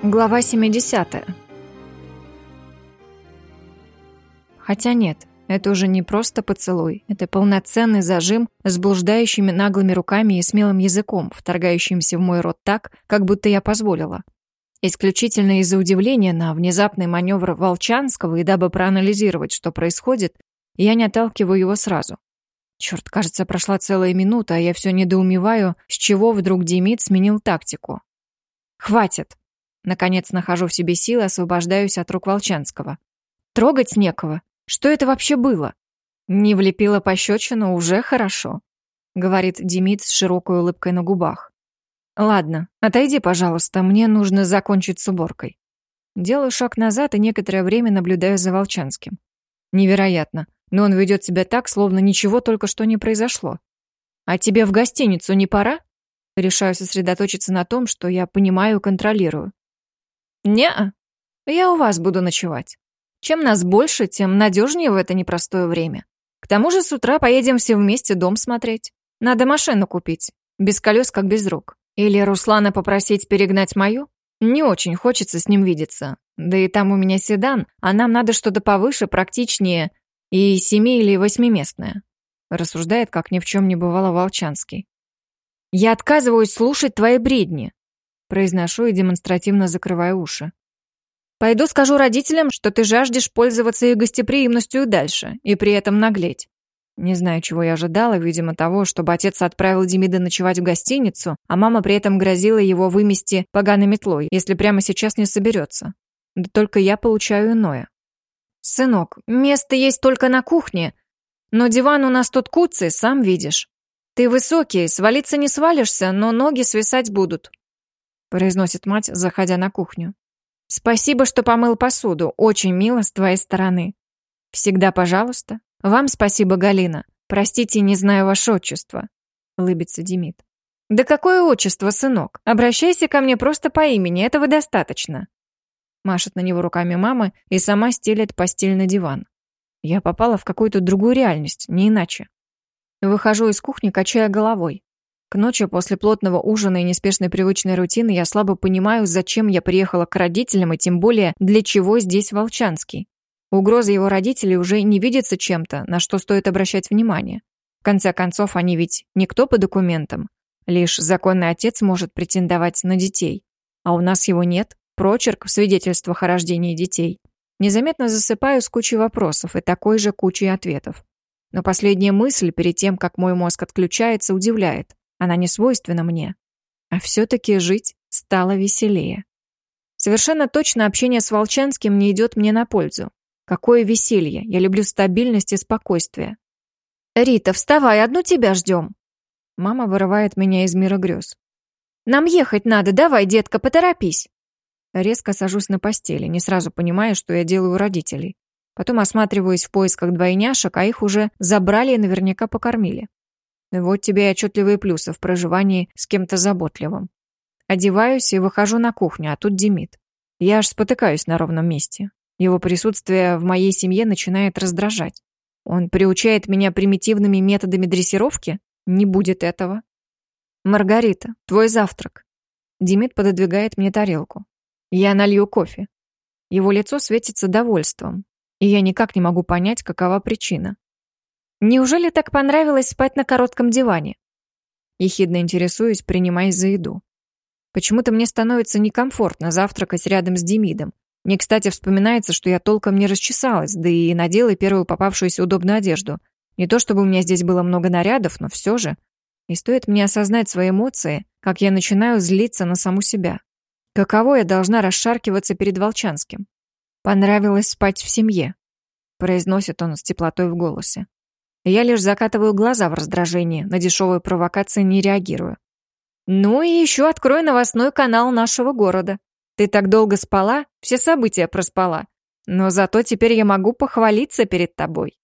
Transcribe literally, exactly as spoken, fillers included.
Глава семидесятая. Хотя нет, это уже не просто поцелуй, это полноценный зажим с блуждающими наглыми руками и смелым языком, вторгающимся в мой рот так, как будто я позволила. Исключительно из-за удивления на внезапный маневр Волчанского и дабы проанализировать, что происходит, я не отталкиваю его сразу. Черт, кажется, прошла целая минута, а я все недоумеваю, с чего вдруг Демид сменил тактику. «Хватит!» Наконец нахожу в себе силы, освобождаюсь от рук Волчанского. «Трогать некого. Что это вообще было?» «Не влепила пощечину, уже хорошо», — говорит Демид с широкой улыбкой на губах. «Ладно, отойди, пожалуйста, мне нужно закончить с уборкой». Делаю шаг назад и некоторое время наблюдаю за Волчанским. Невероятно, но он ведет себя так, словно ничего только что не произошло. «А тебе в гостиницу не пора?» Решаю сосредоточиться на том, что я понимаю и контролирую. «Не-а, я у вас буду ночевать. Чем нас больше, тем надежнее в это непростое время. К тому же с утра поедем все вместе дом смотреть. Надо машину купить, без колес, как без рук. Или Руслана попросить перегнать мою? Не очень хочется с ним видеться. Да и там у меня седан, а нам надо что-то повыше, практичнее и семи- или восьмиместное», рассуждает, как ни в чем не бывало Волчанский. «Я отказываюсь слушать твои бредни», произношу и демонстративно закрываю уши. «Пойду скажу родителям, что ты жаждешь пользоваться их гостеприимностью дальше, и при этом наглеть». Не знаю, чего я ожидала, видимо, того, чтобы отец отправил Демида ночевать в гостиницу, а мама при этом грозила его вымести поганой метлой, если прямо сейчас не соберется. Да только я получаю иное. «Сынок, место есть только на кухне, но диван у нас тут куцый, сам видишь. Ты высокий, свалиться не свалишься, но ноги свисать будут», произносит мать, заходя на кухню. «Спасибо, что помыл посуду. Очень мило с твоей стороны». «Всегда пожалуйста. Вам спасибо, Галина. Простите, не знаю ваше отчество», улыбится Демид. «Да какое отчество, сынок? Обращайся ко мне просто по имени, этого достаточно». Машет на него руками мама и сама стелет постель на диван. Я попала в какую-то другую реальность, не иначе. Выхожу из кухни, качая головой. К ночи после плотного ужина и неспешной привычной рутины я слабо понимаю, зачем я приехала к родителям и тем более, для чего здесь Волчанский. Угроза его родителей уже не видится чем-то, на что стоит обращать внимание. В конце концов, они ведь никто по документам. Лишь законный отец может претендовать на детей. А у нас его нет, прочерк в свидетельствах о рождении детей. Незаметно засыпаю с кучей вопросов и такой же кучей ответов. Но последняя мысль, перед тем, как мой мозг отключается, удивляет. Она не свойственна мне. А все-таки жить стало веселее. Совершенно точно общение с Волчанским не идет мне на пользу. Какое веселье! Я люблю стабильность и спокойствие. «Рита, вставай, одну тебя ждем!» Мама вырывает меня из мира грез. «Нам ехать надо, давай, детка, поторопись!» Резко сажусь на постели, не сразу понимая, что я делаю у родителей. Потом осматриваюсь в поисках двойняшек, а их уже забрали и наверняка покормили. Вот тебе и отчетливые плюсы в проживании с кем-то заботливым. Одеваюсь и выхожу на кухню, а тут Демид. Я аж спотыкаюсь на ровном месте. Его присутствие в моей семье начинает раздражать. Он приучает меня примитивными методами дрессировки? Не будет этого. «Маргарита, твой завтрак». Демид пододвигает мне тарелку. Я налью кофе. Его лицо светится довольством, и я никак не могу понять, какова причина. «Неужели так понравилось спать на коротком диване?» Ехидно интересуюсь, принимаясь за еду. Почему-то мне становится некомфортно завтракать рядом с Демидом. Мне, кстати, вспоминается, что я толком не расчесалась, да и надела первую попавшуюся удобную одежду. Не то чтобы у меня здесь было много нарядов, но все же. И стоит мне осознать свои эмоции, как я начинаю злиться на саму себя. Каково я должна расшаркиваться перед Волчанским? «Понравилось спать в семье», произносит он с теплотой в голосе. Я лишь закатываю глаза в раздражении, на дешевые провокации не реагирую. «Ну и еще открой новостной канал нашего города. Ты так долго спала, все события проспала. Но зато теперь я могу похвалиться перед тобой».